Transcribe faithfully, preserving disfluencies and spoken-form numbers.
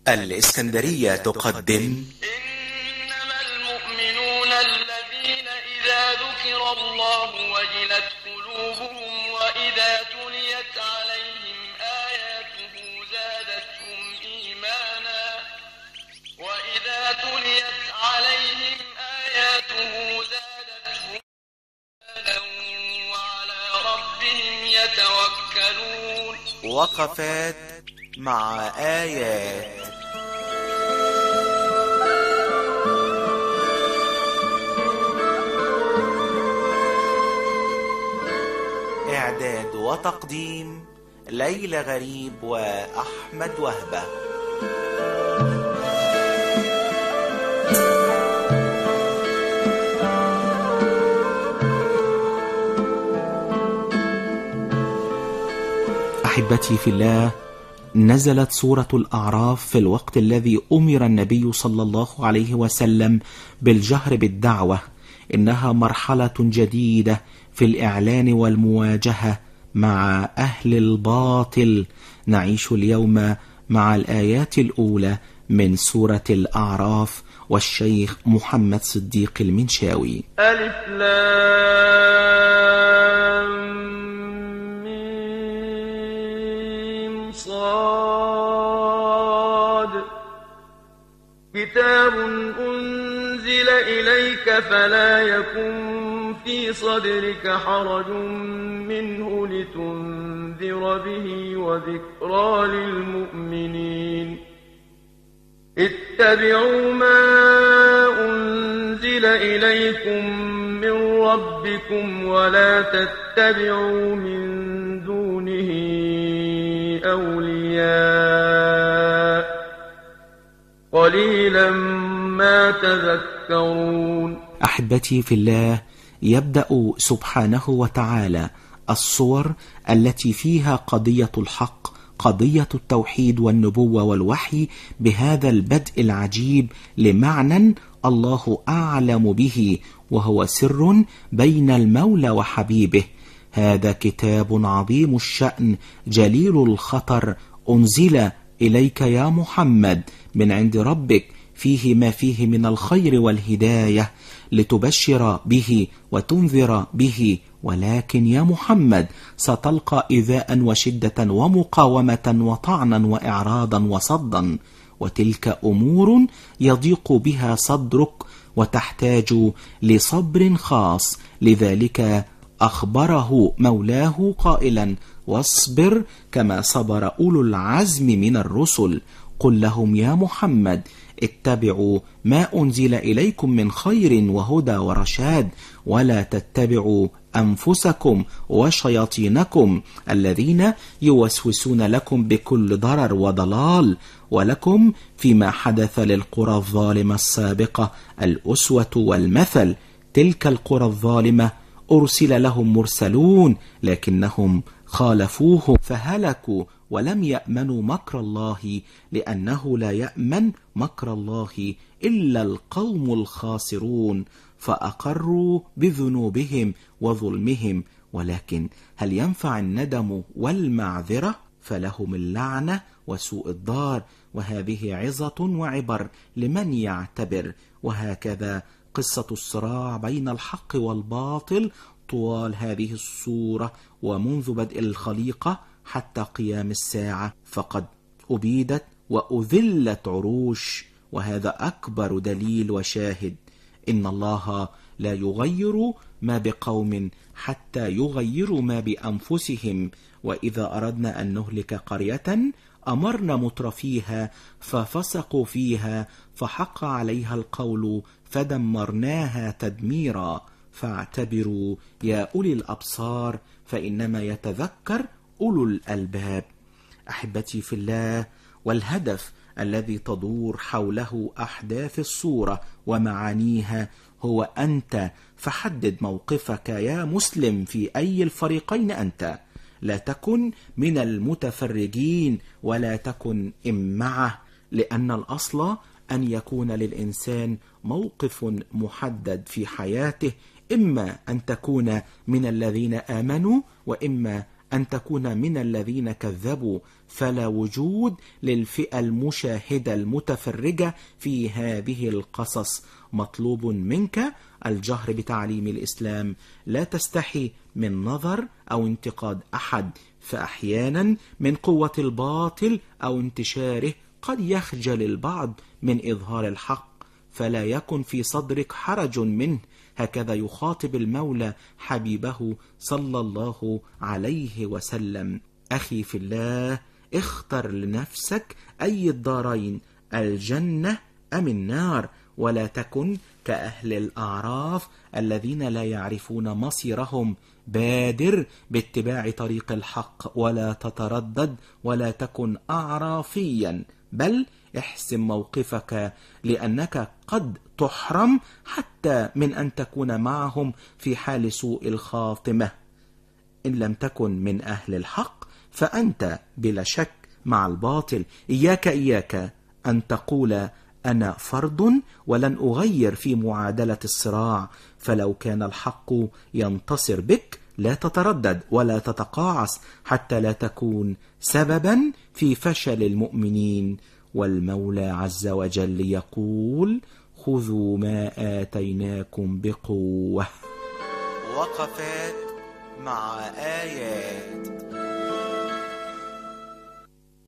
الإسكندرية تقدم إنما المؤمنون الذين إذا ذكر الله وجلت قلوبهم وإذا تليت عليهم آياته زادتهم إيمانا وإذا تليت عليهم آياته زادتهم إيمانا وعلى ربهم يتوكلون. وقفات مع آيات. إعداد وتقديم ليلى غريب وأحمد وهبة. أحبتي في الله، نزلت سورة الأعراف في الوقت الذي أمر النبي صلى الله عليه وسلم بالجهر بالدعوة. إنها مرحلة جديدة في الإعلان والمواجهة مع أهل الباطل. نعيش اليوم مع الآيات الأولى من سورة الأعراف والشيخ محمد صديق المنشاوي. ألف لام ميم صاد كتاب أنزل إليك فلا يكن في صدرك حرج منه لتنذر به وذكرى للمؤمنين. اتبعوا ما أنزل إليكم من ربكم ولا تتبعوا من دونه أولياء قليلا ما تذكرون. أحبتي في الله، يبدأ سبحانه وتعالى الصور التي فيها قضية الحق، قضية التوحيد والنبوة والوحي، بهذا البدء العجيب لمعنى الله أعلم به، وهو سر بين المولى وحبيبه. هذا كتاب عظيم الشأن جليل الخطر أنزل إليك يا محمد من عند ربك، فيه ما فيه من الخير والهداية، لتبشر به وتنذر به. ولكن يا محمد ستلقى إيذاء وشدة ومقاومة وطعنا وإعراضا وصدا، وتلك أمور يضيق بها صدرك وتحتاج لصبر خاص. لذلك أخبره مولاه قائلا: واصبر كما صبر أولو العزم من الرسل. قل لهم يا محمد: اتبعوا ما أنزل إليكم من خير وهدى ورشاد، ولا تتبعوا أنفسكم وشياطينكم الذين يوسوسون لكم بكل ضرر وضلال. ولكم فيما حدث للقرى الظالمة السابقة الأسوة والمثل. تلك القرى الظالمة أرسل لهم مرسلون لكنهم خالفوه فهلكوا ولم يأمنوا مكر الله، لأنه لا يأمن مكر الله إلا القوم الخاسرون، فأقروا بذنوبهم وظلمهم. ولكن هل ينفع الندم والمعذرة؟ فلهم اللعنة وسوء الدار، وهذه عظة وعبر لمن يعتبر. وهكذا قصة الصراع بين الحق والباطل طوال هذه السورة، ومنذ بدء الخليقة حتى قيام الساعة، فقد أبيدت وأذلت عروش. وهذا أكبر دليل وشاهد إن الله لا يغير ما بقوم حتى يغيروا ما بأنفسهم. وإذا أردنا أن نهلك قرية أمرنا مترفيها ففسقوا فيها فحق عليها القول فدمرناها تدميرا. فاعتبروا يا أولي الأبصار، فإنما يتذكر أولو الألباب. أحبتي في الله، والهدف الذي تدور حوله أحداث السورة ومعانيها هو أنت. فحدد موقفك يا مسلم في أي الفريقين أنت. لا تكن من المتفرجين ولا تكن إمعة، لأن الأصل أن يكون للإنسان موقف محدد في حياته، إما أن تكون من الذين آمنوا وإما أن تكون من الذين كذبوا، فلا وجود للفئة المشاهدة المتفرجة في هذه القصص. مطلوب منك الجهر بتعليم الإسلام، لا تستحي من نظر أو انتقاد أحد، فأحيانا من قوة الباطل أو انتشاره قد يخجل البعض من إظهار الحق، فلا يكن في صدرك حرج منه. هكذا يخاطب المولى حبيبه صلى الله عليه وسلم. أخي في الله، اختر لنفسك أي الدارين، الجنة أم النار، ولا تكن كأهل الأعراف الذين لا يعرفون مصيرهم. بادر باتباع طريق الحق ولا تتردد، ولا تكن أعرافيا، بل احسم موقفك، لأنك قد تحرم حتى من أن تكون معهم في حال سوء الخاتمة. إن لم تكن من أهل الحق فأنت بلا شك مع الباطل. إياك إياك أن تقول أنا فرد ولن أغير في معادلة الصراع، فلو كان الحق ينتصر بك لا تتردد ولا تتقاعس، حتى لا تكون سببا في فشل المؤمنين. والمولى عز وجل يقول: خذوا ما آتيناكم بقوة. وقفات مع آيات.